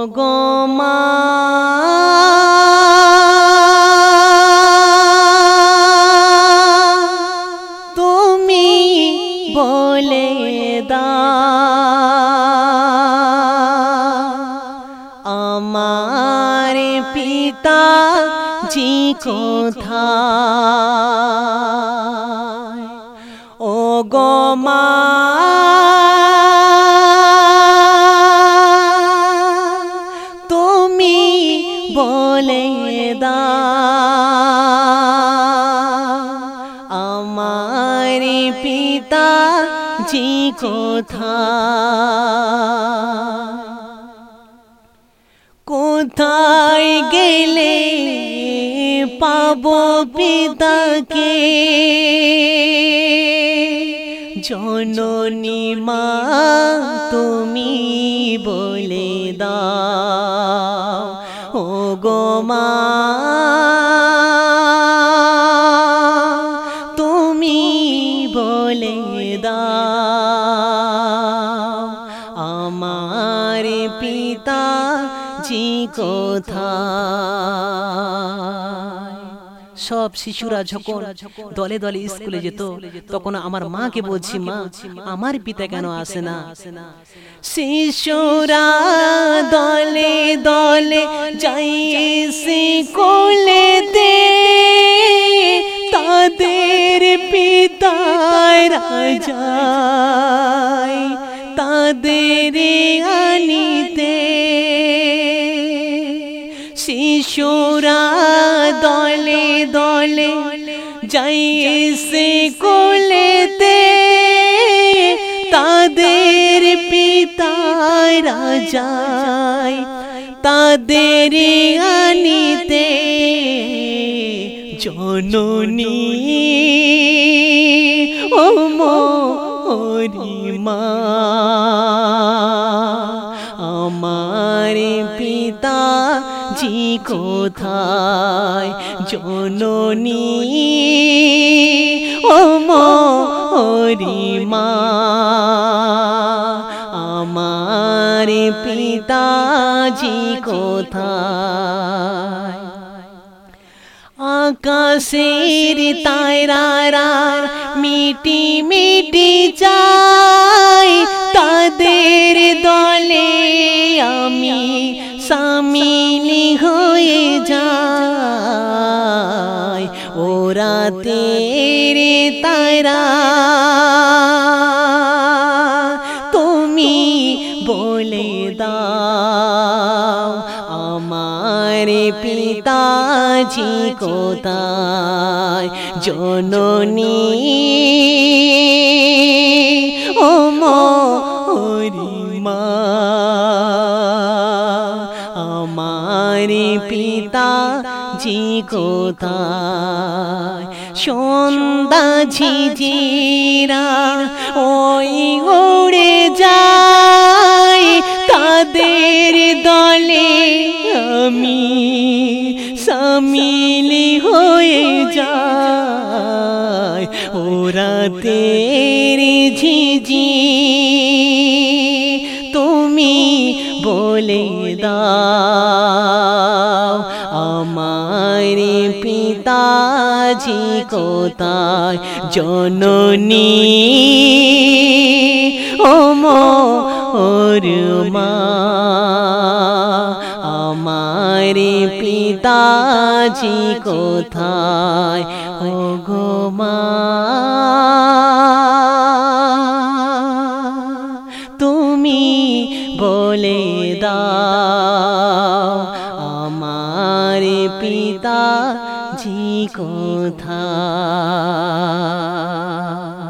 গো মা তুমি বলে দাও আমার পিতা জি কোথায় ও গো মা তুমি বলে দাও আমার পিতা জি কোথায় কোথায় গেলে পাবো পিতাকে জননী মা তুমি বলে দাও ও গো মা তুমি বলে দাও আমার পিতা জি কোথায় সব শিশুরা যখন দলে দলে স্কুলে যেত তখন আমার মাকে বলছি মা আমার পিতা কেন আসে না শিশুরা দলে দলে যাই স্কুলেতে তাদের পিতারা যায় তাদের আনিতে শিশুরা দলে দলে যাই স্কুলেতে তাদের পিতারা যায় তাদের আনিতে জননী ও মোরি মা আমার পিতা জি কোথায় জননী ও মোরি মা আমার পিতা জি কোথায় আকাশের তারারা মিটি মিটি যায় তাদের দলে আমি সামিলি হয়ে যাই ওরা তেরে তারা তুমি বলে দাও আমার পিতা জি কোথায় জননী ও মোরি মা আমার পিতা জি কোথায় সন্ধ্যা ঝিঝিরা ওই উড়ে যায় তাদের দলে আমি সামিলি হয়ে যায় ওরা তেরে ঝিঝি তুমি বলে দাও আমার পিতা জি কোথায় জননী ও মোর মা আমার পিতা জি কোথায় ও গো মা তুমি বলে দাও আমার পিতা জি কোথায়।